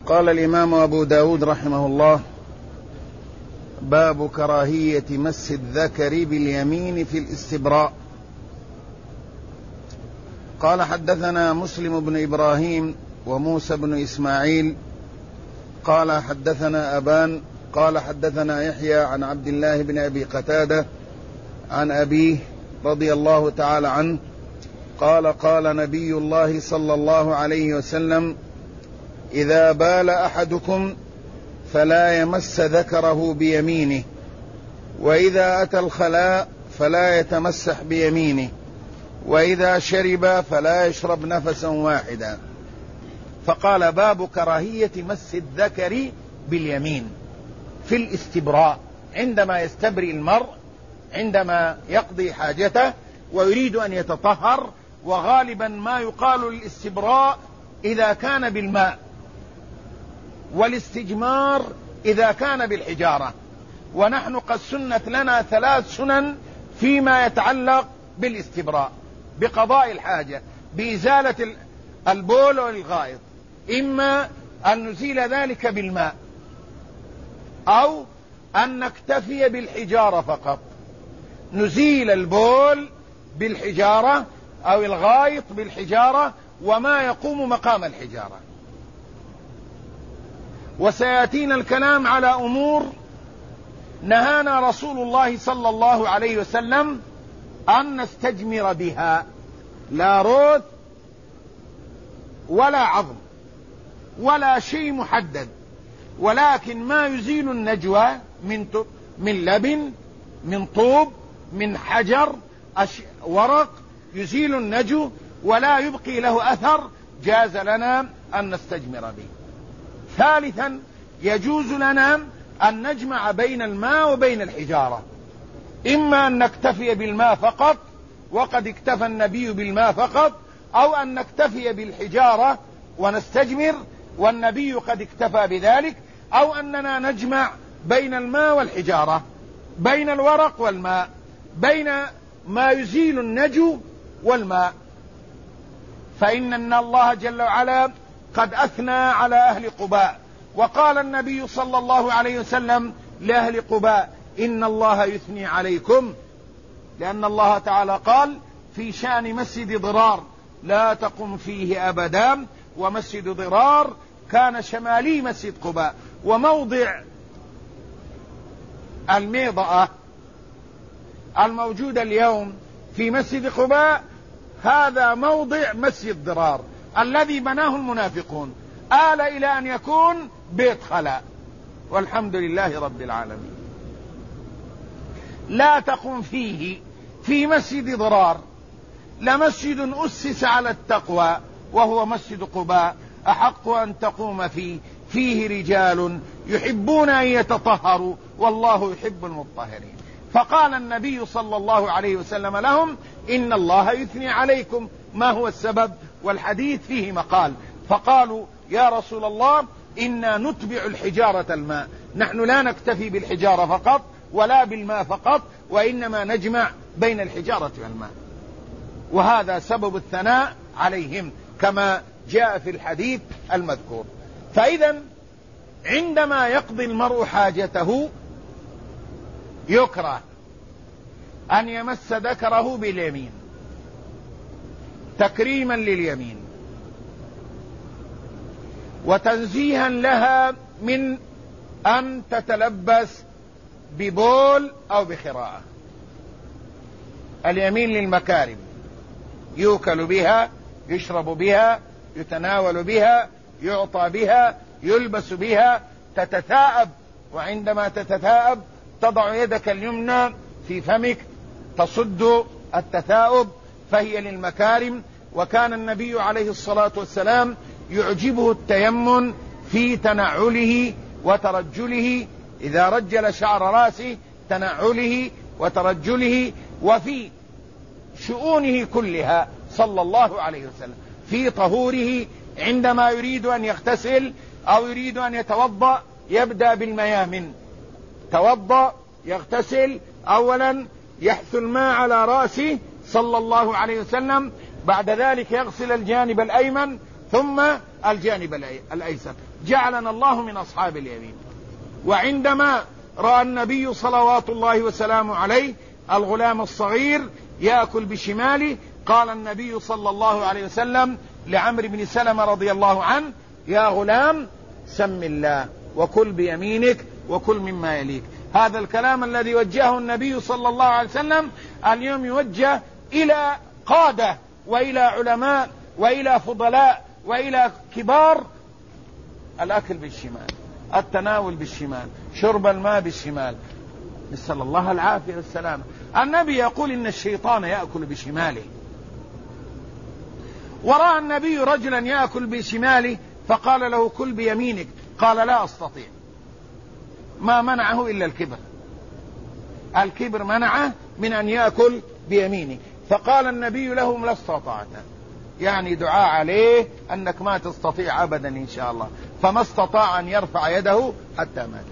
قال الإمام أبو داود رحمه الله: باب كراهية مس الذكر باليمين في الاستبراء. قال: حدثنا مسلم بن إبراهيم وموسى بن إسماعيل قال حدثنا أبان قال حدثنا يحيى عن عبد الله بن أبي قتادة عن أبيه رضي الله تعالى عنه قال: قال نبي الله صلى الله عليه وسلم: إذا بال أحدكم فلا يمس ذكره بيمينه، وإذا أتى الخلاء فلا يتمسح بيمينه، وإذا شرب فلا يشرب نفسا واحدا. فقال: باب كراهية مس الذكر باليمين في الاستبراء، عندما يستبرئ المرء عندما يقضي حاجته ويريد أن يتطهر. وغالبا ما يقال للاستبراء إذا كان بالماء، والاستجمار إذا كان بالحجارة. ونحن قد سنت لنا 3 سنن فيما يتعلق بالاستبراء: بقضاء الحاجة، بإزالة البول والغائط، إما أن نزيل ذلك بالماء، أو أن نكتفي بالحجارة فقط، نزيل البول بالحجارة أو الغائط بالحجارة وما يقوم مقام الحجارة. وسيأتينا الكلام على أمور نهانا رسول الله صلى الله عليه وسلم أن نستجمر بها، لا روث ولا عظم ولا شيء محدد، ولكن ما يزيل النجوى من لبن، من طوب، من حجر، ورق، يزيل النجو ولا يبقي له أثر، جاز لنا أن نستجمر به. ثالثا، يجوز لنا أن نجمع بين الماء وبين الحجارة، إما أن نكتفي بالماء فقط، وقد اكتفى النبي بالماء فقط، أو أن نكتفي بالحجارة ونستجمر والنبي قد اكتفى بذلك، أو أننا نجمع بين الماء والحجارة، بين الورق والماء، بين ما يزيل النجو والماء. فإن الله جل وعلا قد أثنى على أهل قباء، وقال النبي صلى الله عليه وسلم لأهل قباء: إن الله يثني عليكم، لأن الله تعالى قال في شأن مسجد ضرار: لا تقم فيه أبدا. ومسجد ضرار كان شمالي مسجد قباء، وموضع الميضأة الموجودة اليوم في مسجد قباء هذا موضع مسجد ضرار الذي بناه المنافقون، آل إلى أن يكون بيت خلاء، والحمد لله رب العالمين. لا تقم فيه، في مسجد ضرار، لمسجد أسس على التقوى وهو مسجد قباء أحق أن تقوم فيه رجال يحبون أن يتطهروا والله يحب المطهرين. فقال النبي صلى الله عليه وسلم لهم: إن الله يثني عليكم. ما هو السبب؟ والحديث فيه مقال. فقالوا: يا رسول الله، إنا نتبع الحجارة الماء، نحن لا نكتفي بالحجارة فقط ولا بالماء فقط، وإنما نجمع بين الحجارة والماء. وهذا سبب الثناء عليهم كما جاء في الحديث المذكور. فإذا عندما يقضي المرء حاجته يكره أن يمس ذكره باليمين تكريما لليمين، وتنزيها لها من أن تتلبس ببول أو بخراءة. اليمين للمكارم، يؤكل بها، يشرب بها، يتناول بها، يعطى بها، يلبس بها، تتثاءب، وعندما تتثاءب تضع يدك اليمنى في فمك تصد التثاؤب، فهي للمكارم. وكان النبي عليه الصلاة والسلام يعجبه التيمن في تنعله وترجله، إذا رجل شعر رأسه تنعله وترجله، وفي شؤونه كلها صلى الله عليه وسلم، في طهوره عندما يريد أن يغتسل أو يريد أن يتوضأ يبدأ بالميامن، توضأ يغتسل، أولا يحث الماء على رأسه صلى الله عليه وسلم، بعد ذلك يغسل الجانب الأيمن ثم الجانب الأيسر، جعلنا الله من أصحاب اليمين. وعندما رأى النبي صلوات الله وسلامه عليه الغلام الصغير يأكل بشماله، قال النبي صلى الله عليه وسلم لعمرو بن سلمة رضي الله عنه: يا غلام سم الله وكل بيمينك وكل مما يليك. هذا الكلام الذي وجهه النبي صلى الله عليه وسلم اليوم يوجه إلى قادة وإلى علماء وإلى فضلاء وإلى كبار: الأكل بالشمال، التناول بالشمال، شرب الماء بالشمال، نسأل الله العافية والسلامة. النبي يقول إن الشيطان يأكل بشماله، ورأى النبي رجلا يأكل بشماله فقال له: كل بيمينك. قال: لا أستطيع. ما منعه إلا الكبر، الكبر منعه من أن يأكل بيمينه. فقال النبي لهم: لا استطعت، يعني دعاء عليه أنك ما تستطيع أبدا إن شاء الله. فما استطاع أن يرفع يده حتى مات.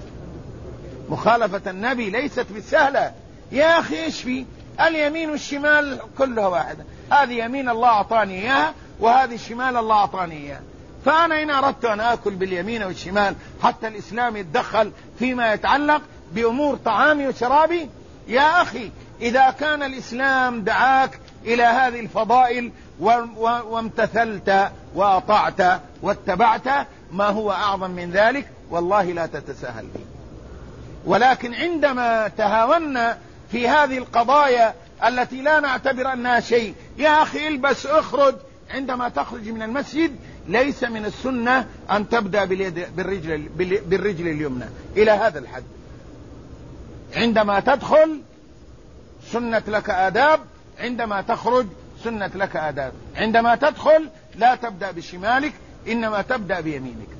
مخالفة النبي ليست بالسهلة يا أخي. إيش في اليمين والشمال كلها واحدة، هذه يمين الله أعطاني إياها وهذه الشمال الله أعطاني إياها. فأنا إن أردت أن آكل باليمين والشمال حتى الإسلام يتدخل فيما يتعلق بأمور طعامي وشرابي، يا أخي إذا كان الإسلام دعاك إلى هذه الفضائل وامتثلت وأطعت واتبعت، ما هو أعظم من ذلك؟ والله لا تتساهل به. ولكن عندما تهاونا في هذه القضايا التي لا نعتبر أنها شيء، يا أخي البس اخرج، عندما تخرج من المسجد ليس من السنة أن تبدأ بالرجل اليمنى إلى هذا الحد. عندما تدخل سنة لك آداب، عندما تخرج سنة لك آداب. عندما تدخل لا تبدأ بشمالك، إنما تبدأ بيمينك.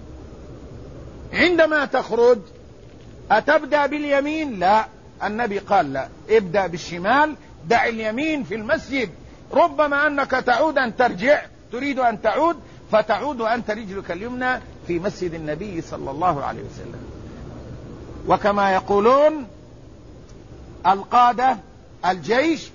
عندما تخرج أتبدأ باليمين؟ لا، النبي قال لا، ابدأ بالشمال، دع اليمين في المسجد. ربما أنك تعود أن ترجع، تريد أن تعود فتعود أنت رجلك اليمنى في مسجد النبي صلى الله عليه وسلم. وكما يقولون القادة الجيش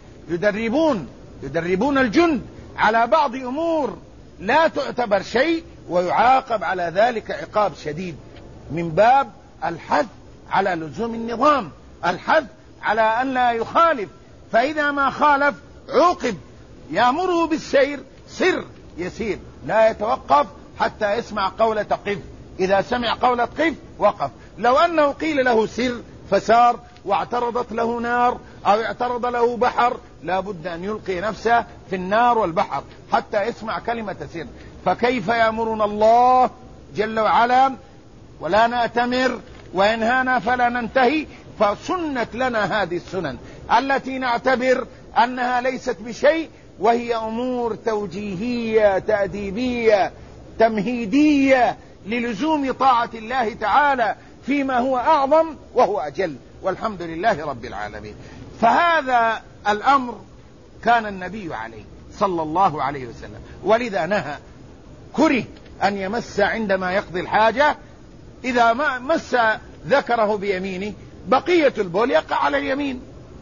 يدربون الجند على بعض أمور لا تعتبر شيء ويعاقب على ذلك عقاب شديد، من باب الحث على لزوم النظام، الحث على أن لا يخالف. فإذا ما خالف عوقب. يأمره بالسير، سر يسير، لا يتوقف حتى يسمع قولة قف. إذا سمع قولة قف وقف. لو أنه قيل له سر فسار، واعترضت له نار أو اعترض له بحر، لا بد أن يلقي نفسه في النار والبحر حتى يسمع كلمة سر. فكيف يأمرنا الله جل وعلا ولا نأتمر، وينهانا فلا ننتهي؟ فسنة لنا هذه السنن التي نعتبر أنها ليست بشيء، وهي أمور توجيهية تأديبية تمهيدية للزوم طاعة الله تعالى فيما هو أعظم وهو أجل، والحمد لله رب العالمين. فهذا الأمر كان النبي عليه صلى الله عليه وسلم، ولذا نهى، كره أن يمس عندما يقضي الحاجة، إذا ما مس ذكره بيمينه بقية البول يقع على اليمين،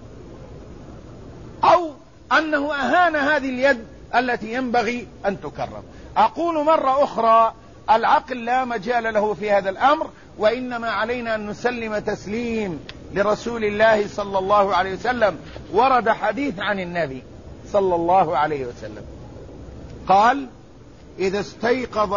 أو أنه أهان هذه اليد التي ينبغي أن تكرم. أقول مرة أخرى، العقل لا مجال له في هذا الأمر، وإنما علينا أن نسلم تسليم لرسول الله صلى الله عليه وسلم. ورد حديث عن النبي صلى الله عليه وسلم قال: إذا استيقظ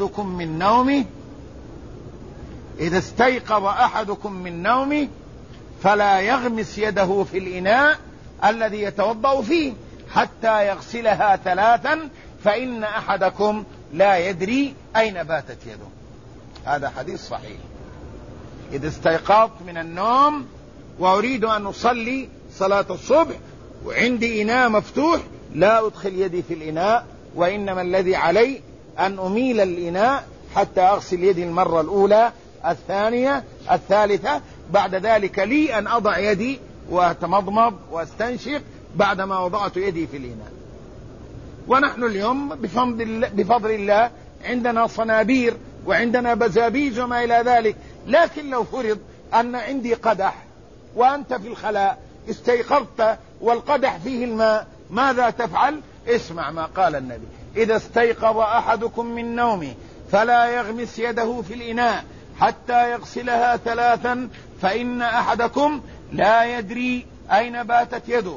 أحدكم من نومه فلا يغمس يده في الإناء الذي يتوضأ فيه حتى يغسلها 3، فإن أحدكم لا يدري أين باتت يده. هذا حديث صحيح. إذا استيقظت من النوم وأريد أن أصلي صلاة الصبح وعندي إناء مفتوح، لا أدخل يدي في الإناء، وإنما الذي علي أن أميل الإناء حتى أغسل يدي المرة الأولى، الثانية، الثالثة. بعد ذلك لي أن أضع يدي وأتمضمض وأستنشق بعدما وضعت يدي في الإناء. ونحن اليوم بفضل الله عندنا صنابير وعندنا بزابيز وما إلى ذلك. لكن لو فرض أن عندي قدح وأنت في الخلاء استيقظت والقدح فيه الماء، ماذا تفعل؟ اسمع ما قال النبي: إذا استيقظ أحدكم من نومه فلا يغمس يده في الإناء حتى يغسلها 3 فإن أحدكم لا يدري أين باتت يده.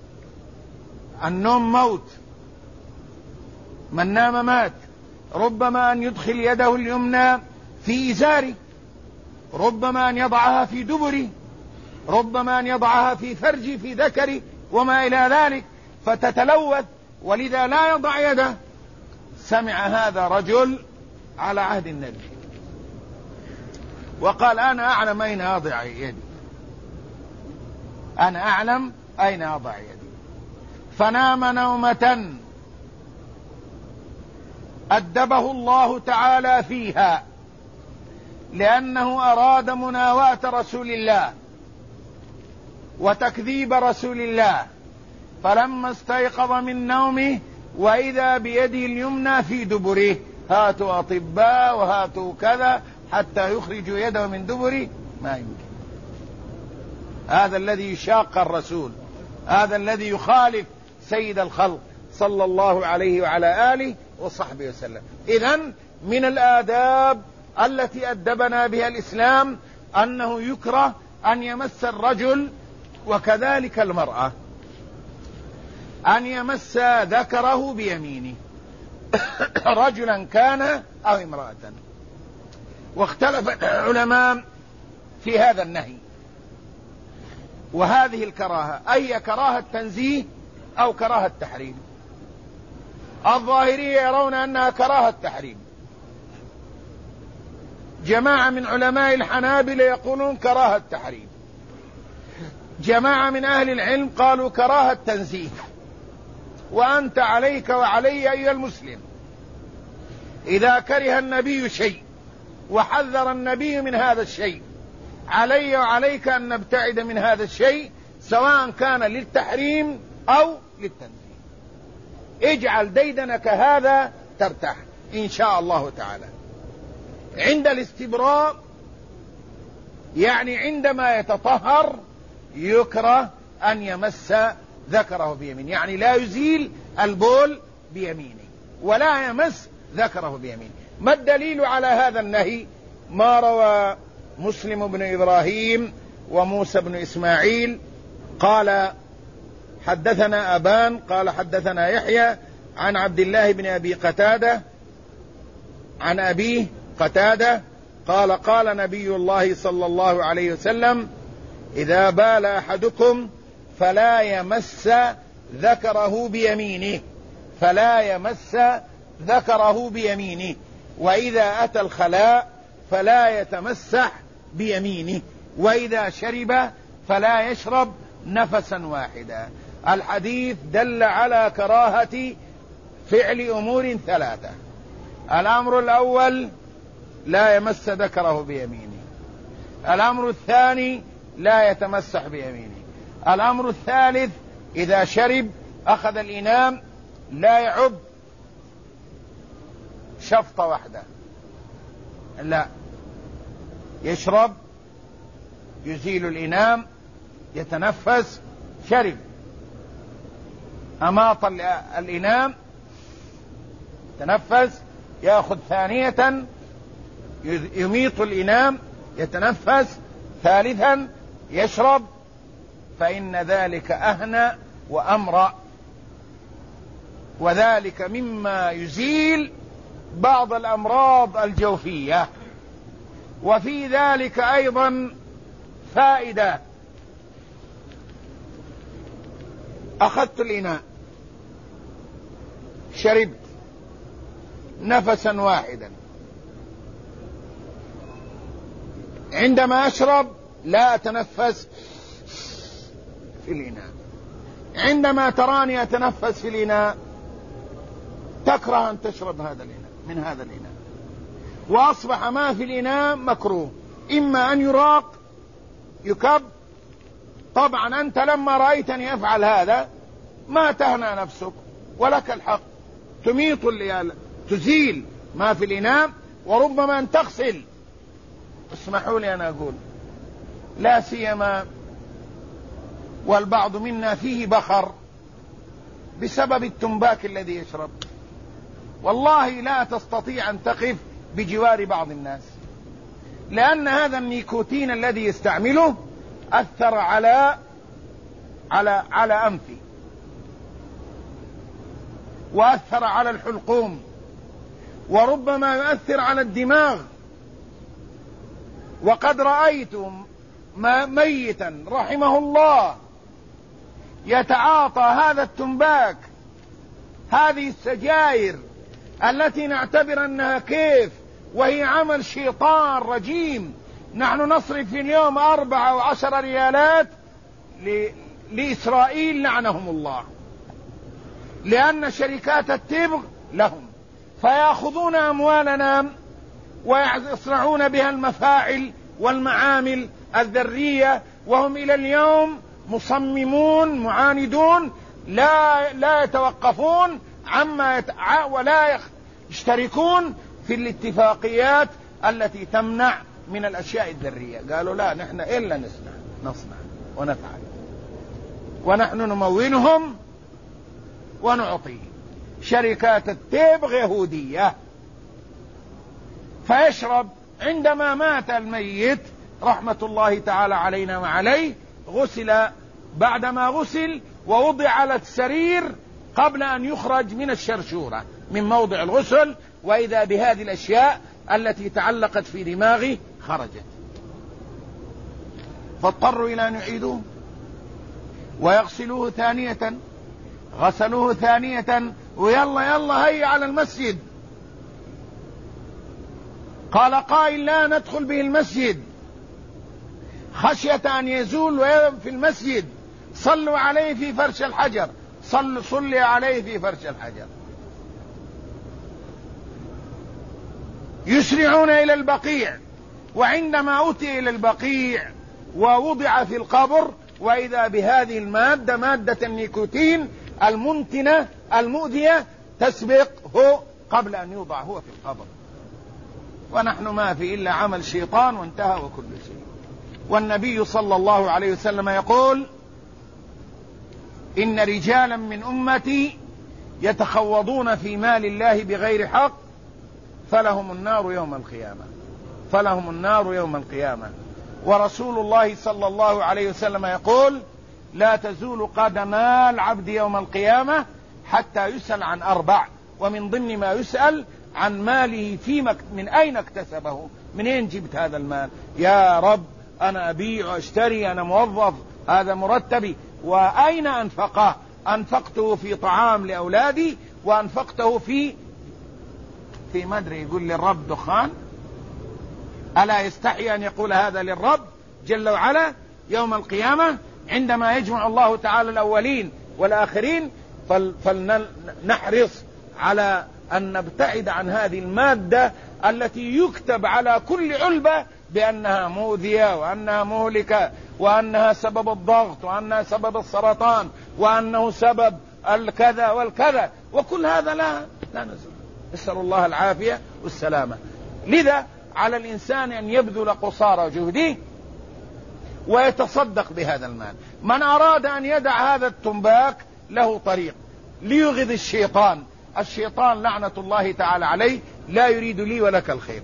النوم موت، من نام مات. ربما أن يدخل يده اليمنى في إزاره، ربما أن يضعها في دبره، ربما أن يضعها في فرجه في ذكره وما إلى ذلك فتتلوث، ولذا لا يضع يده. سمع هذا رجل على عهد النبي وقال أنا أعلم أين أضع يدي، أنا أعلم أين أضع يدي. فنام نومة أدبه الله تعالى فيها، لأنه أراد مناواة رسول الله وتكذيب رسول الله، فلما استيقظ من نومه وإذا بيده اليمنى في دبره، هاتوا أطباء وهاتوا كذا حتى يخرجوا يده من دبره، ما يمكن. هذا الذي يشاق الرسول، هذا الذي يخالف سيد الخلق صلى الله عليه وعلى آله وصحبه وسلم. إذن من الآداب التي أدبنا بها الإسلام أنه يكره أن يمس الرجل وكذلك المرأة أن يمس ذكره بيمينه رجلا كان أو امرأة. واختلف العلماء في هذا النهي وهذه الكراهة، أي كراهة تنزيه أو كراهة تحريم. الظاهرية يرون أنها كراهة تحريم، جماعة من علماء الحنابلة يقولون كراهة تحريم، جماعة من أهل العلم قالوا كراهة تنزيه. وأنت عليك وعلي أيها المسلم، إذا كره النبي شيء وحذر النبي من هذا الشيء، علي وعليك أن نبتعد من هذا الشيء، سواء كان للتحريم أو للتنزيه. اجعل ديدنك هذا ترتاح إن شاء الله تعالى. عند الاستبراء يعني عندما يتطهر يكره أن يمس ذكره بيمينه، يعني لا يزيل البول بيمينه ولا يمس ذكره بيمينه. ما الدليل على هذا النهي؟ ما روى مسلم بن إبراهيم وموسى بن إسماعيل قال حدثنا أبان قال حدثنا يحيى عن عبد الله بن أبي قتادة عن أبيه قتادة قال قال نبي الله صلى الله عليه وسلم إذا بال أحدكم فلا يمس ذكره بيمينه، فلا يمس ذكره بيمينه، وإذا أتى الخلاء فلا يتمسح بيمينه، وإذا شرب فلا يشرب نفسا واحدا. الحديث دل على كراهة فعل أمور 3. الأمر الأول لا يمس ذكره بيمينه، الأمر الثاني لا يتمسح بيمينه، الأمر الثالث إذا شرب أخذ الإناء لا يعب شفطة واحدة، لا، يشرب يزيل الإناء يتنفس، شرب أماط الإناء تنفس، يأخذ ثانية يميط الإناء يتنفس، ثالثا يشرب، فإن ذلك أهنى وأمرأ، وذلك مما يزيل بعض الأمراض الجوفية. وفي ذلك أيضا فائدة، أخذت الإناء شربت نفسا واحدا، عندما أشرب لا أتنفس في الإناء، عندما تراني أتنفس في الإناء تكره أن تشرب هذا الإناء من هذا الإناء، وأصبح ما في الإناء مكروه، إما أن يراق يكب. طبعا أنت لما رأيتني أفعل هذا ما تهنى نفسك، ولك الحق تميط تزيل ما في الإناء، وربما أن تغسل. اسمحوا لي أنا أقول لا سيما والبعض منا فيه بخر بسبب التنباك الذي يشرب، والله لا تستطيع أن تقف بجوار بعض الناس، لأن هذا النيكوتين الذي يستعمله أثر على أنفي، وأثر على الحلقوم، وربما يؤثر على الدماغ. وقد رأيت ميتا رحمه الله يتعاطى هذا التنباك، هذه السجائر التي نعتبر أنها كيف وهي عمل شيطان رجيم. نحن نصرف في اليوم 4 و10 ريالات لإسرائيل لعنهم الله، لأن شركات التبغ لهم، فيأخذون أموالنا ويصنعون بها المفاعل والمعامل الذرية، وهم إلى اليوم مصممون معاندون لا يتوقفون عما ولا يشتركون في الاتفاقيات التي تمنع من الأشياء الذرية. قالوا لا، نحن إلا نصنع ونفعل، ونحن نمولهم ونعطي. شركات التبغ يهودية. فيشرب. عندما مات الميت رحمة الله تعالى علينا وعليه، غسل، بعدما غسل ووضع على السرير قبل أن يخرج من الشرشورة من موضع الغسل، وإذا بهذه الأشياء التي تعلقت في دماغه خرجت، فاضطروا إلى أن يعيدوه ويغسلوه ثانية. غسلوه ثانية، ويلا هيا على المسجد. قال قائل لا ندخل به المسجد خشية أن يزول في المسجد. صلوا عليه في فرش الحجر. صلي عليه في فرش الحجر. يسرعون إلى البقيع، وعندما أتي إلى البقيع ووضع في القبر، وإذا بهذه المادة، مادة النيكوتين المنتنة المؤذية، تسبقه قبل أن يوضع هو في القبر. ونحن ما في إلا عمل شيطان وانتهى وكل شيء. والنبي صلى الله عليه وسلم يقول: إن رجالا من أمتي يتخوضون في مال الله بغير حق فلهم النار يوم القيامة. فلهم النار يوم القيامة. ورسول الله صلى الله عليه وسلم يقول: لا تزول قدما العبد يوم القيامة حتى يسأل عن 4، ومن ضمن ما يسأل عن ماله من أين اكتسبه، من أين جبت هذا المال؟ يا رب أنا أبيع واشتري، أنا موظف، هذا مرتبي، وأين أنفقه؟ أنفقته في طعام لأولادي، وأنفقته في مدري. يقول للرب دخان؟ ألا يستحي أن يقول هذا للرب جل وعلا يوم القيامة عندما يجمع الله تعالى الأولين والآخرين؟ فلنحرص على أن نبتعد عن هذه المادة التي يكتب على كل علبة بأنها مؤذية، وأنها مهلكة، وأنها سبب الضغط، وأنها سبب السرطان، وأنه سبب الكذا والكذا، وكل هذا لا نزل. نسأل الله العافية والسلامة. لذا على الإنسان أن يبذل قصارى جهده ويتصدق بهذا المال. من أراد أن يدع هذا التنباك له طريق ليغض الشيطان. الشيطان لعنة الله تعالى عليه لا يريد لي ولك الخير.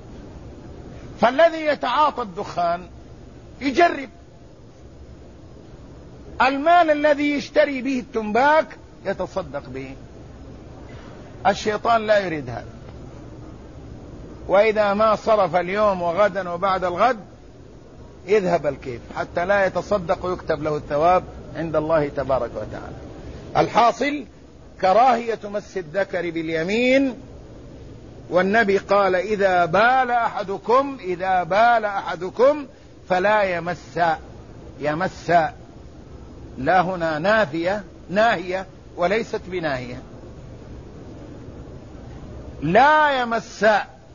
فالذي يتعاطى الدخان يجرب المال الذي يشتري به التنباك يتصدق به. الشيطان لا يريد هذا. وإذا ما صرف اليوم وغدا وبعد الغد يذهب الكيف حتى لا يتصدق ويكتب له الثواب عند الله تبارك وتعالى. الحاصل كراهية مس الذكر باليمين. والنبي قال: إذا بال أحدكم فلا يمس. لا هنا ناهية وليست بناهية. لا يمس،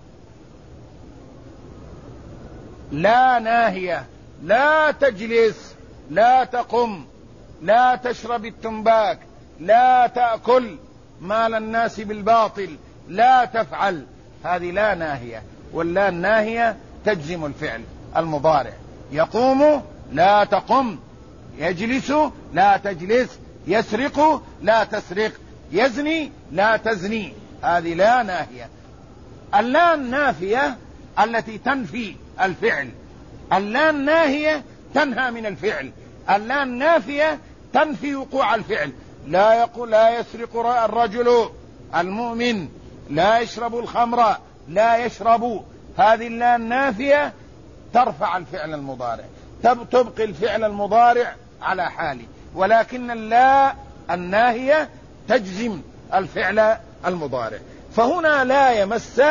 لا ناهية. لا تجلس، لا تقم، لا تشرب التنباك، لا تأكل مال الناس بالباطل، لا تفعل. هذه لا ناهية. واللا الناهية تجزم الفعل المضارع. يقوم لا تقم، يجلس لا تجلس، يسرق لا تسرق، يزني لا تزني. هذه لا ناهية. اللا النافية التي تنفي الفعل، اللا الناهية تنهى من الفعل، اللا النافية تنفي وقوع الفعل. لا يسرق الرجل المؤمن، لا يشرب الخمر، لا يشرب. هذه اللا النافية ترفع الفعل المضارع، تبقي الفعل المضارع على حاله، ولكن اللا الناهية تجزم الفعل المضارع. فهنا لا يمس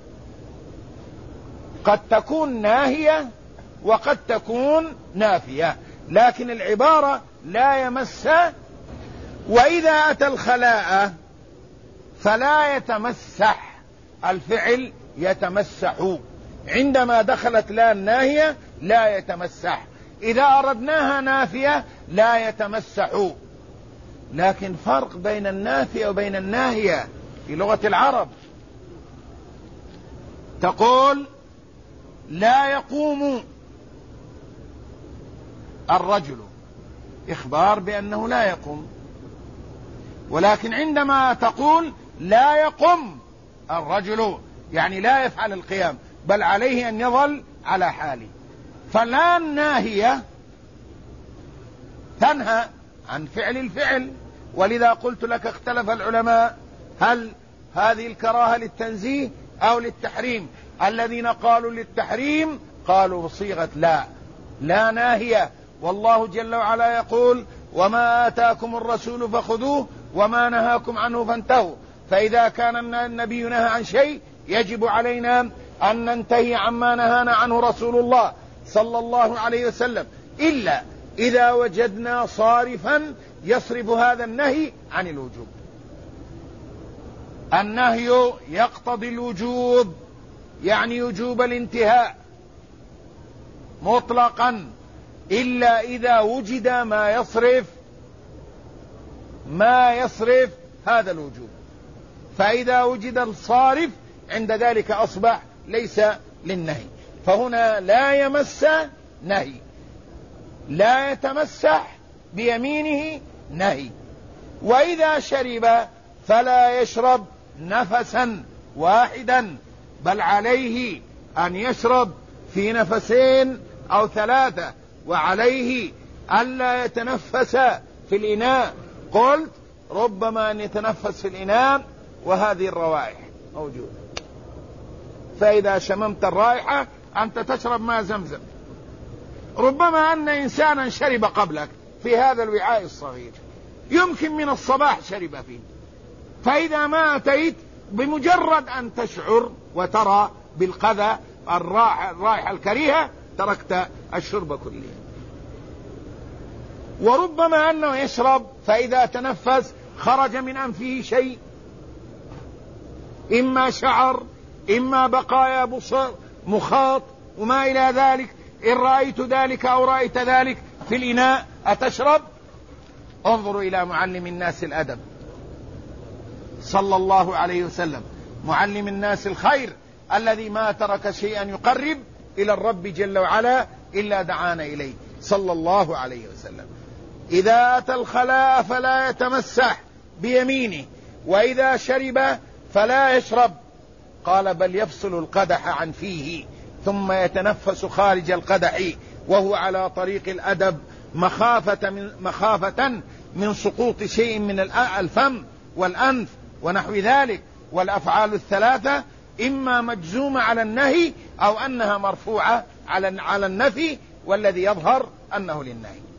قد تكون ناهية وقد تكون نافية، لكن العبارة لا يمس. وإذا أتى الخلاء فلا يتمسح، الفعل يتمسح. عندما دخلت لا الناهية لا يتمسح، إذا أردناها نافية لا يتمسح. لكن فرق بين النافية وبين الناهية في لغة العرب. تقول لا يقوم الرجل، إخبار بأنه لا يقوم. ولكن عندما تقول لا يقوم الرجل، يعني لا يفعل القيام، بل عليه أن يظل على حاله. فلا الناهية تنهى عن فعل الفعل. ولذا قلت لك اختلف العلماء هل هذه الكراهة للتنزيه أو للتحريم. الذين قالوا للتحريم قالوا بصيغة لا ناهية، والله جل وعلا يقول وما آتاكم الرسول فخذوه وما نهاكم عنه فانتهوا. فإذا كان النبي نهى عن شيء يجب علينا أن ننتهي عما نهانا عنه رسول الله صلى الله عليه وسلم، إلا إذا وجدنا صارفا يصرف هذا النهي عن الوجوب. النهي يقتضي الوجوب، يعني وجوب الانتهاء مطلقا، إلا إذا وجد ما يصرف هذا الوجوب. فإذا وجد الصارف عند ذلك أصبح ليس للنهي. فهنا لا يمس نهي، لا يتمسح بيمينه نهي. وإذا شرب فلا يشرب نفسا واحدا، بل عليه أن يشرب في نفسين أو ثلاثة، وعليه ألا يتنفس في الإناء. قلت ربما أن يتنفس في الإناء وهذه الروائح موجودة، فإذا شممت الرائحة أنت تشرب ماء زمزم. ربما أن إنسانا شرب قبلك في هذا الوعاء الصغير، يمكن من الصباح شرب فيه، فإذا ما أتيت بمجرد أن تشعر وترى بالقذى الرائحة الكريهة تركت الشرب كله. وربما أنه يشرب فإذا تنفس خرج من أنفه شيء، إما شعر إما بقايا بصر مخاط وما إلى ذلك. إن رأيت ذلك أو رأيت ذلك في الإناء أتشرب؟ انظروا إلى معلم الناس الأدب صلى الله عليه وسلم، معلم الناس الخير الذي ما ترك شيئا يقرب إلى الرب جل وعلا إلا دعانا إليه صلى الله عليه وسلم. إذا أتى الخلاء فلا يتمسح بيمينه، وإذا شرب فلا يشرب. قال بل يفصل القدح عن فيه ثم يتنفس خارج القدح، وهو على طريق الأدب مخافة من سقوط شيء من الفم والأنف ونحو ذلك. والأفعال الثلاثة إما مجزومة على النهي أو أنها مرفوعة على النفي، والذي يظهر أنه للنهي.